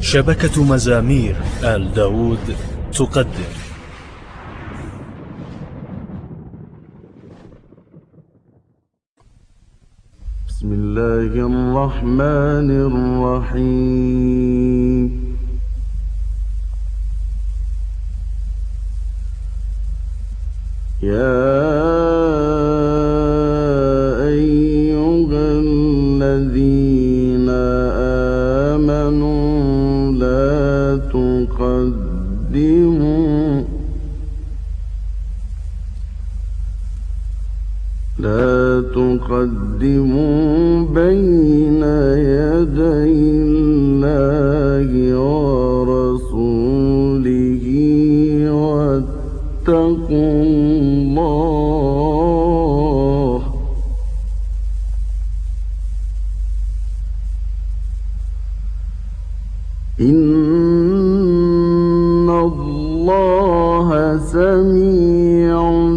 شبكة مزامير آل داود تقدم. بسم الله الرحمن الرحيم. يا أيها الذين آمنوا لا تقدموا بين يدي الله ورسوله واتقوا الله إن الله سميع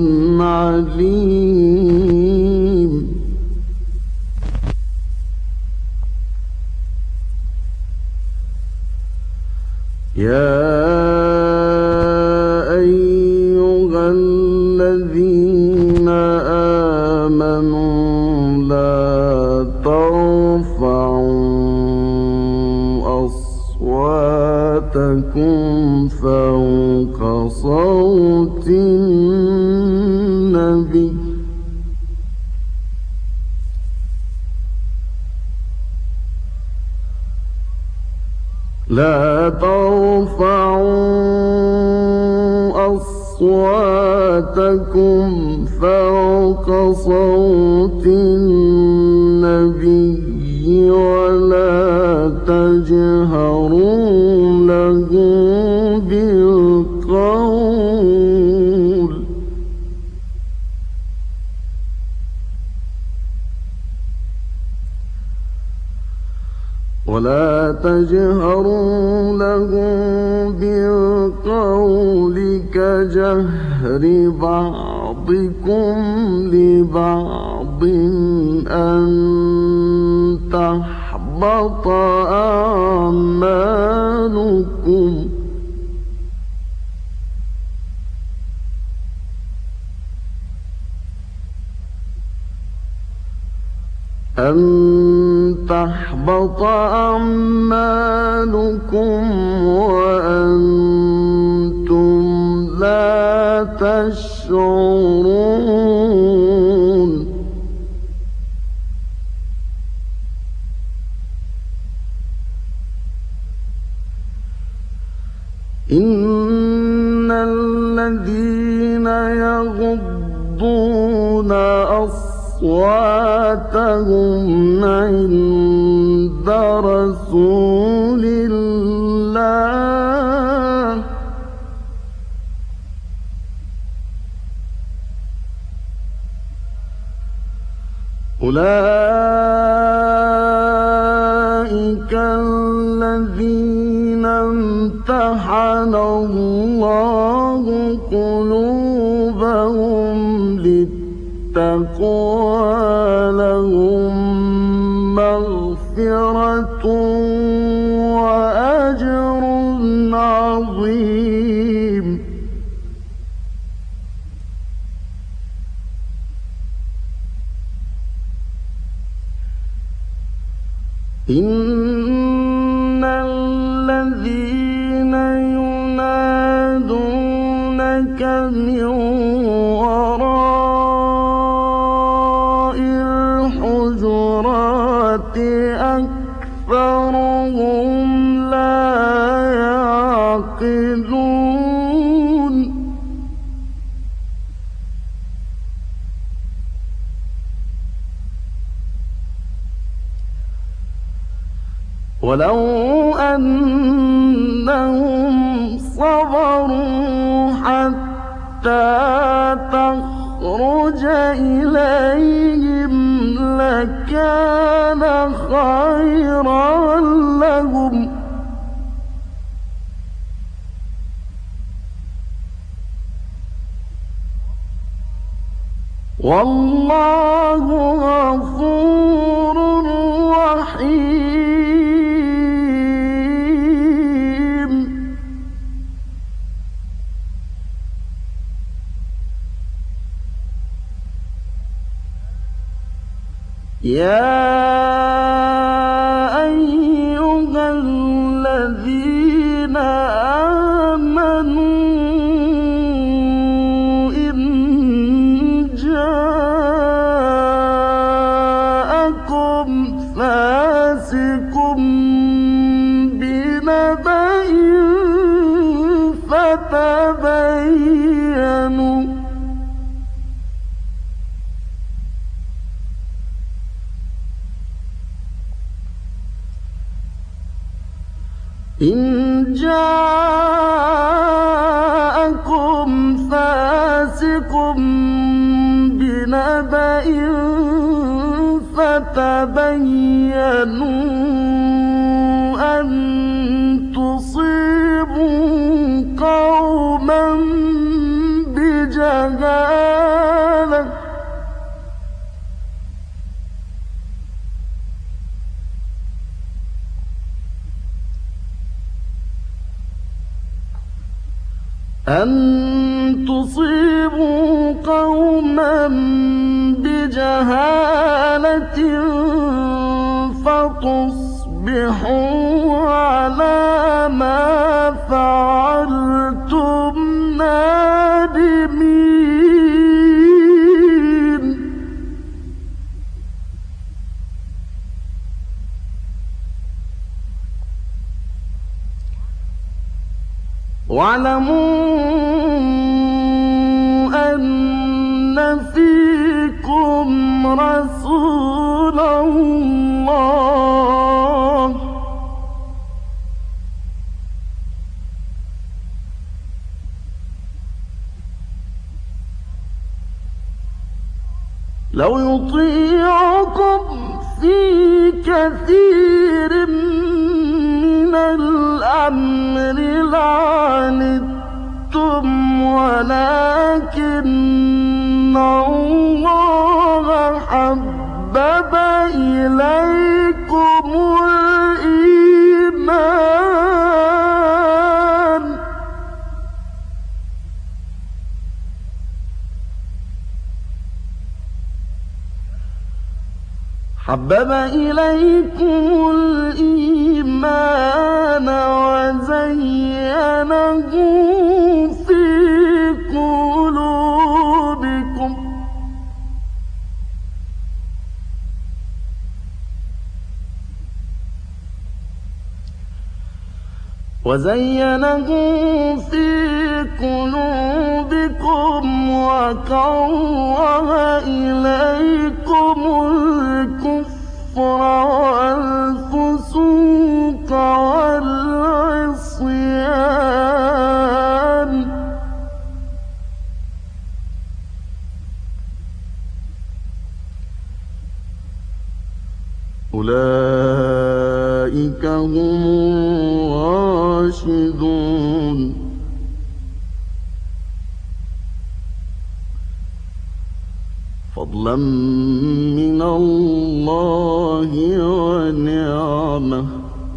عليم. يا أيها الذين آمنوا لا ترفعوا أصواتكم فوق صوت النبي لا ترفعوا أصواتكم فوق صوت النبي ولا تجهروا له بالقول كجهر بعضكم لبعض أن تحبط أعمالكم وأنتم لا تشعرون. إن الذين يغضون أصواتهم عند رسول الله أولئك الذين امتحن الله قلوبهم للتقوى لهم مغفرة وأجر عظيم. إن الذين ينادونك من وراء الحجرات أكثرهم لا يعقلون. ولو أنهم صبروا حتى تخرج إليهم لكان خيرا لهم والله غفور رحيم. يا أيها الذين آمنوا إن جاءكم فاسق بنبأ فتبينوا إن جاءكم فاسق بنبأ فتبينوا أن تصيبوا قوما بجهالة فتصبحوا على ما فعلتم نادمين. واعلموا أن فيكم رسول الله لو يطيعكم في كثير من الأمر لعنتم ولكن الله حبب إليكم الإيمان وزينه في قلوبكم وكره إليكم الكفر والفسوق والعصيان أولئك هم الراشدون فضلا من الله ونعمة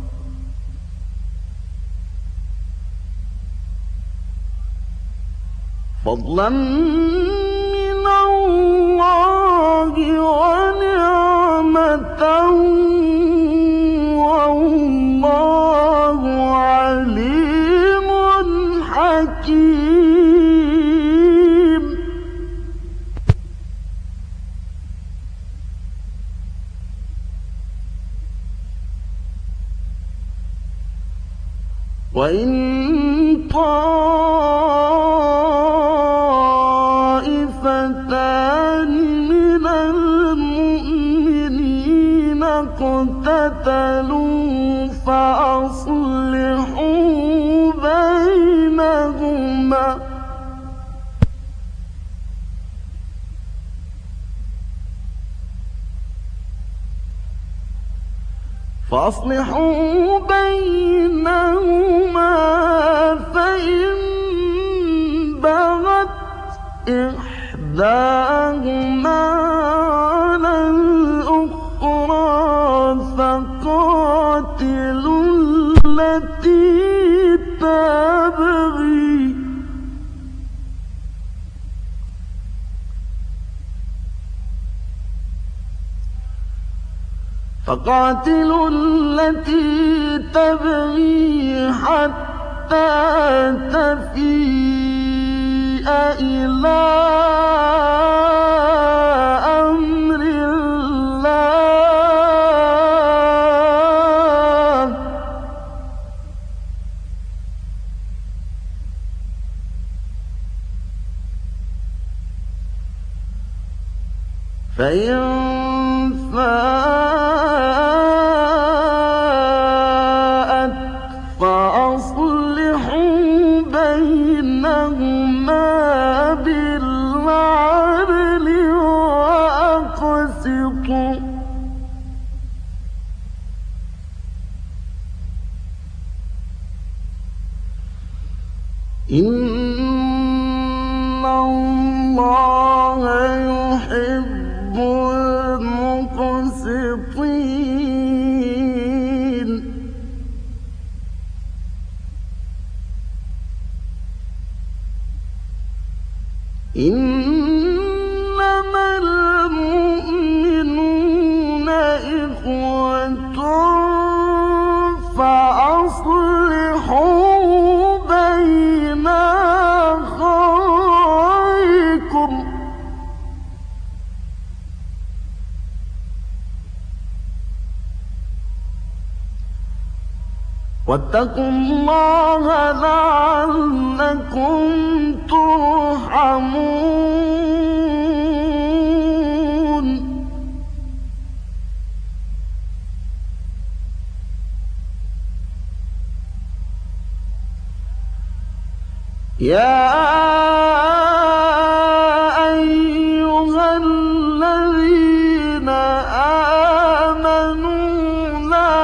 فضلا من الله ونعمة والله عليم حكيم. وإن طائفتان من المؤمنين اقتتلوا فأصلحوا بينهما فإن بغت إحداهما على الأخرى فقاتلوا التي تبغي فقاتلوا التي تبغي حتى تفيء إلى أمر الله فإن فاءت فأصلحوا بينهما بالعدل وأقسطوا إن الله يحب المقسطين إنما المؤمنون إخوة فأصلحوا بين أخويكم واتقوا الله لعلكم ترحمون يا أيها الذين آمنوا لا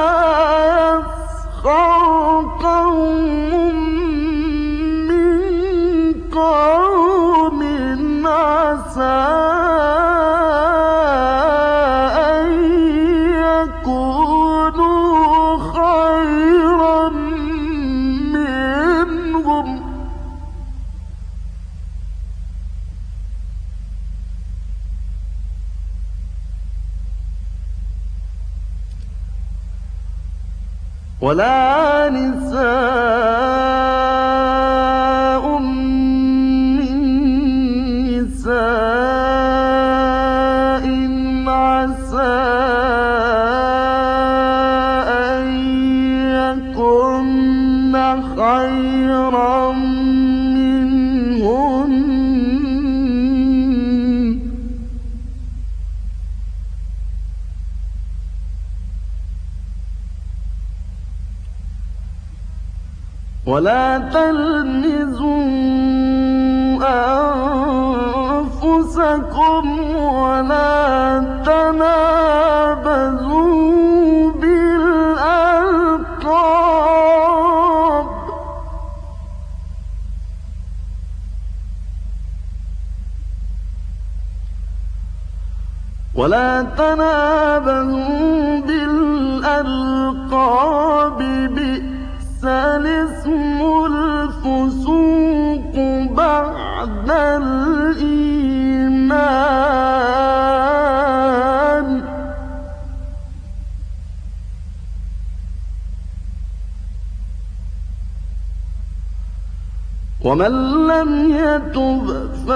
يسخر قوم من قوم عسى أن يكونوا خيرا منهم ولا نساء من نساء عسى أن يكن خيرا منهن ولا تلمزوا أنفسكم ولا تنابزوا بالألقاب بئس الاسم الفسوق بعد الإيمان ومن لم يتب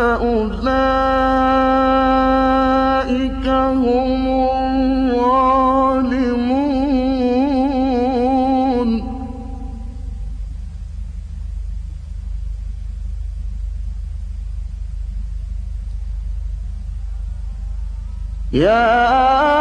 فأولئك هم الظالمون يا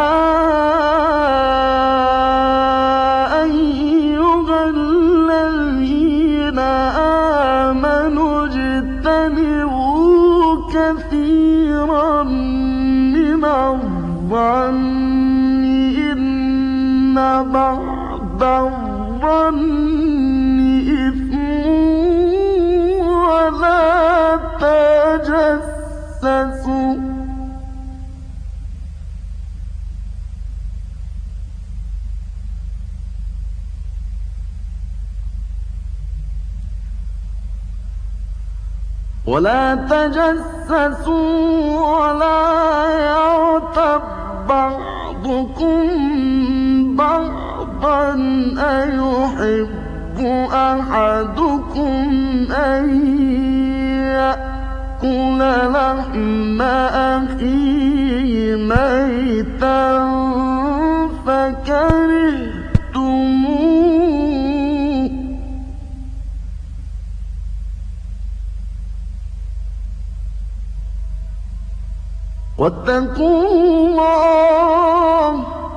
أيها الذين آمنوا اجتنبوا كثيرا من الظن إن بعض الظن إثم ولا تجسسوا ولا يغتب بعضكم بعضا أيحب أحدكم أن يأكل لحم أخيه ميتا فكرهتموه واتقوا الله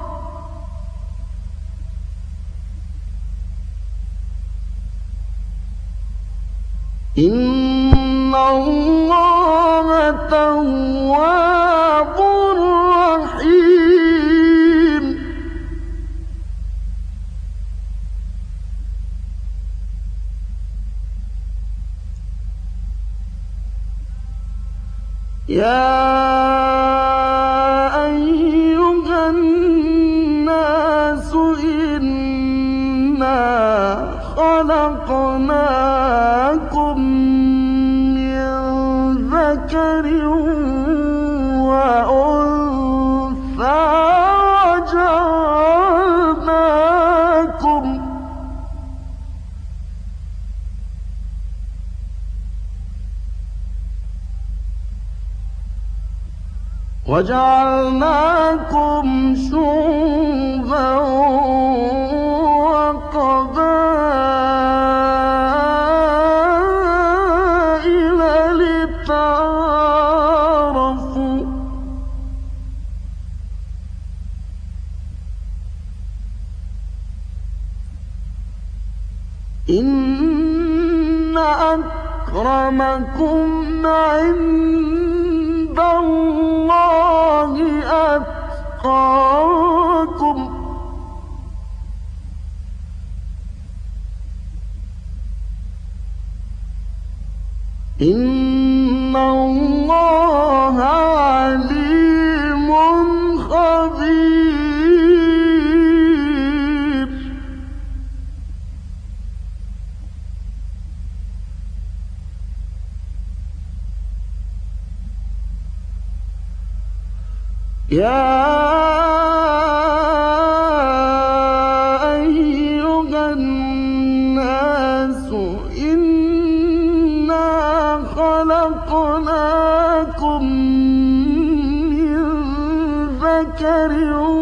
إن الله تواب رحيم يا أيها الناس إنا خلقناكم من ذكر وأنثى وجعلناكم شعوبا وقبائل لتعارفوا إن أكرمكم عند الله أتقاكم إن الله عليم خبير يا أيها الناس إنا خلقناكم من ذكر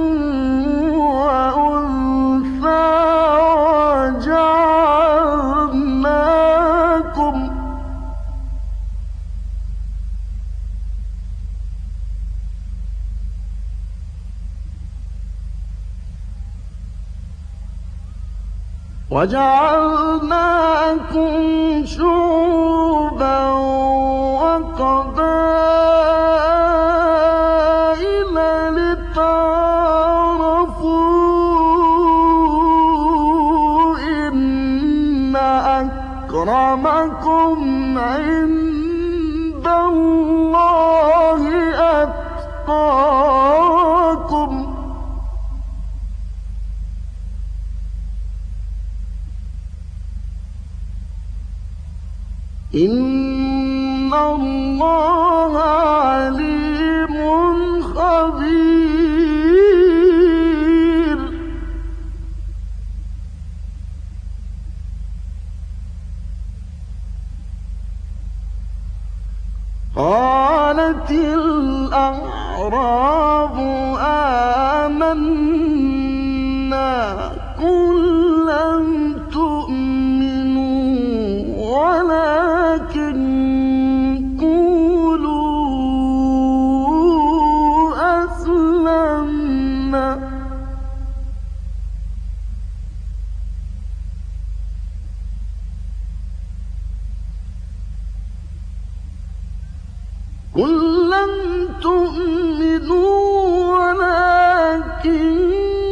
وأنثى وجعلناكم شعوبا وقبائل لتعارفوا إن أكرمكم عند الله أتقاكم إن الله عليم خبير قالت الأعراب آمنا قل لم تؤمنوا ولكن قولوا أسلمنا قل لم تؤمنوا ولكن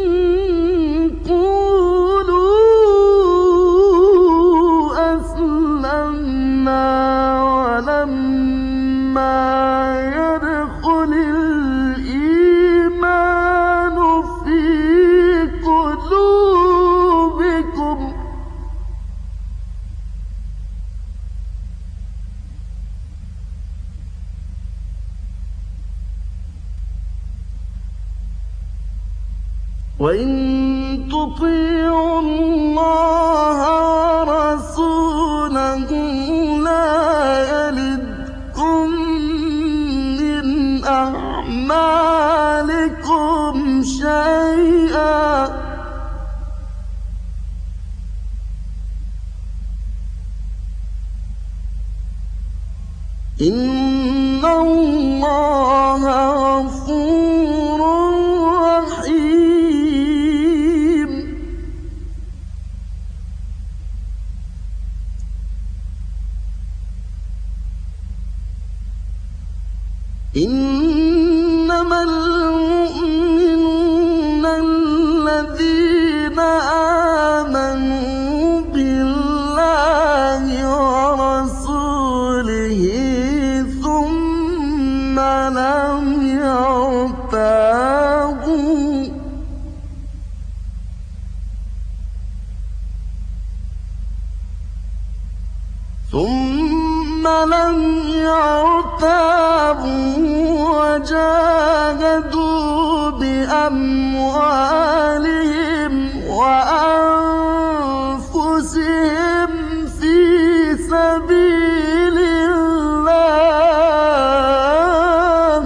ولما يدخل الإيمان في قلوبكم وإن تطيعوا الله ورسوله لا يلدكم من أعمالكم شيئا إن الله غفور رحيم. إنما المؤمنون الذين آمنوا بالله ورسوله ثم لم يرتابوا وجاهدوا بأموالهم وأنفسهم في سبيل الله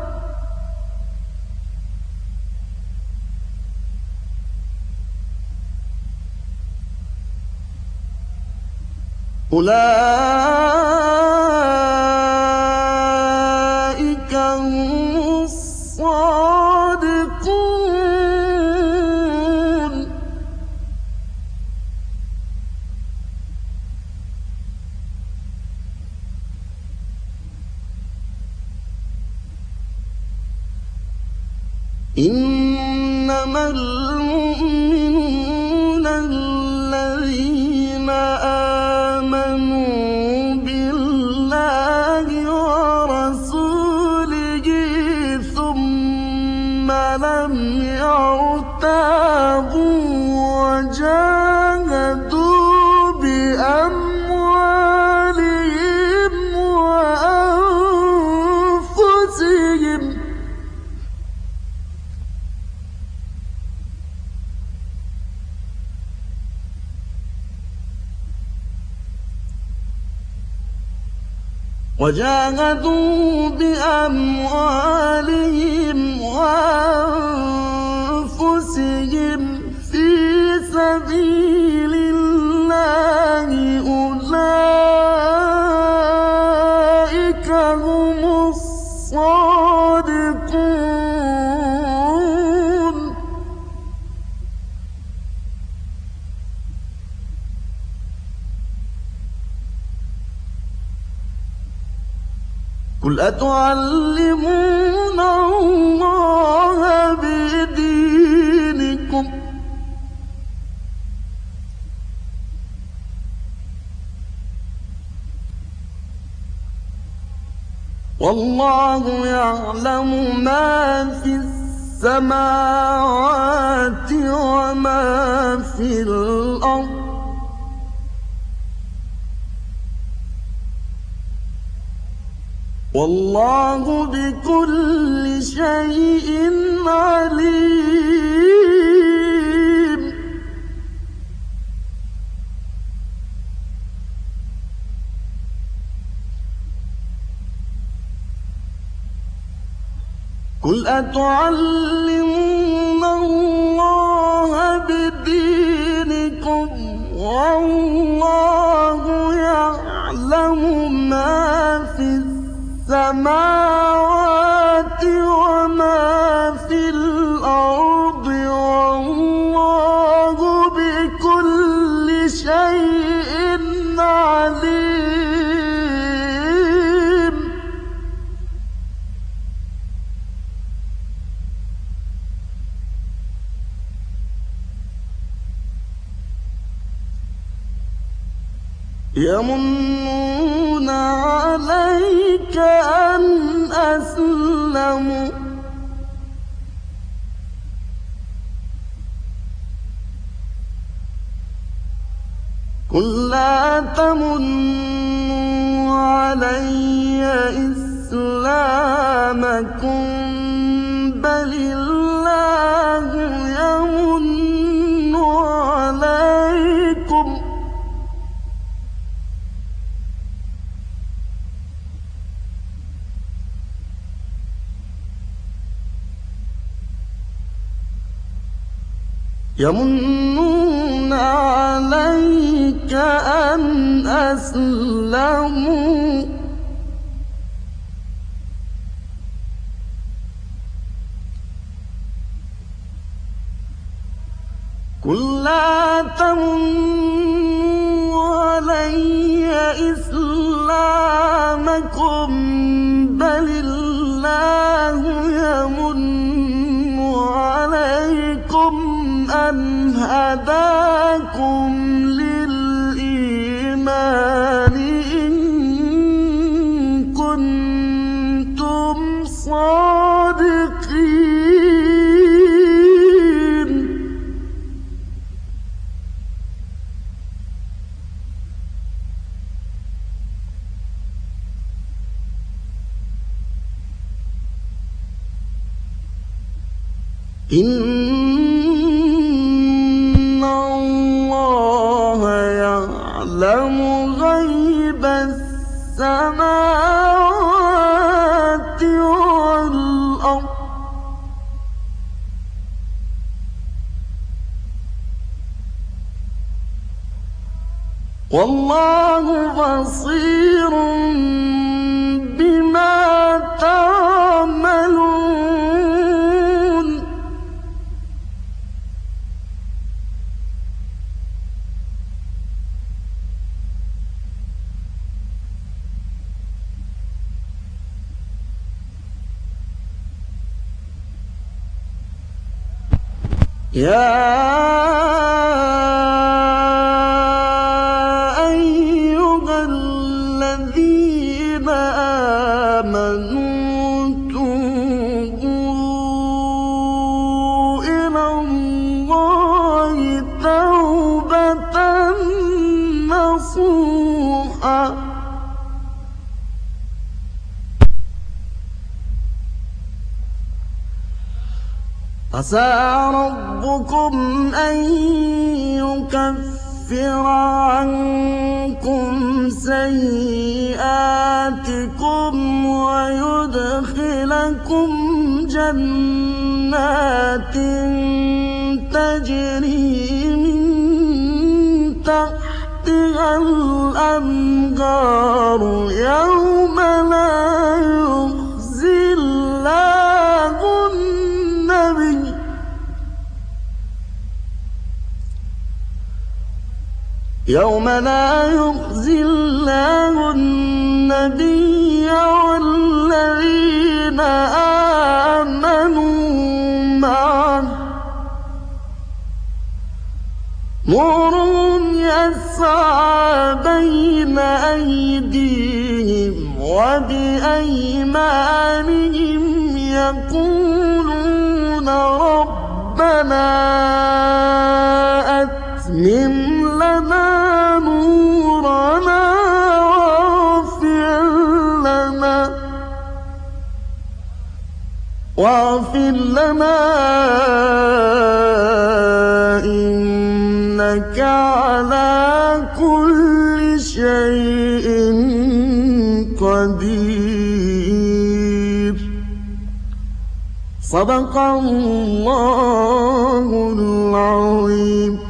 أولئك هم الصادقون. إنما المؤمنون الذين آمنوا بالله ورسوله ثم لم يرتابوا وجاهدوا بأموالهم وأنفسهم في سبيل الله أولئك هم الصادقون. قل أتعلمون الله بدينكم والله يعلم ما في السماوات وما في الأرض والله بكل شيء عليم. قل أتعلمون الله بدينكم والله يعلم ما في السماوات وما في الأرض والله بكل شيء عليم. يمنون عليك أن أسلموا قل لا تمنوا علي إسلامكم بل الله يمن يمنون عليك أن أسلموا قل لا تمنوا علي إسلامكم بل الله يمن عليكم أن هداكم للإيمان إن كنتم صادقين. إن الله يعلم غيب السماوات والأرض والله بصير بما تعملون. يا أيها الذين آمنوا توبوا إلى الله توبة نصوحا عسى ربكم أن يكفر عنكم سيئاتكم ويدخلكم جنات تجري من تحتها الأنهار يوم لا يخزي الله النبي يوم لا يخزي الله النبي والذين آمنوا معه نورهم يسعى بين أيديهم وبأيمانهم يقولون ربنا أتمم لنا نورنا واغفر لنا إنك على كل شيء قدير. صدق الله العظيم.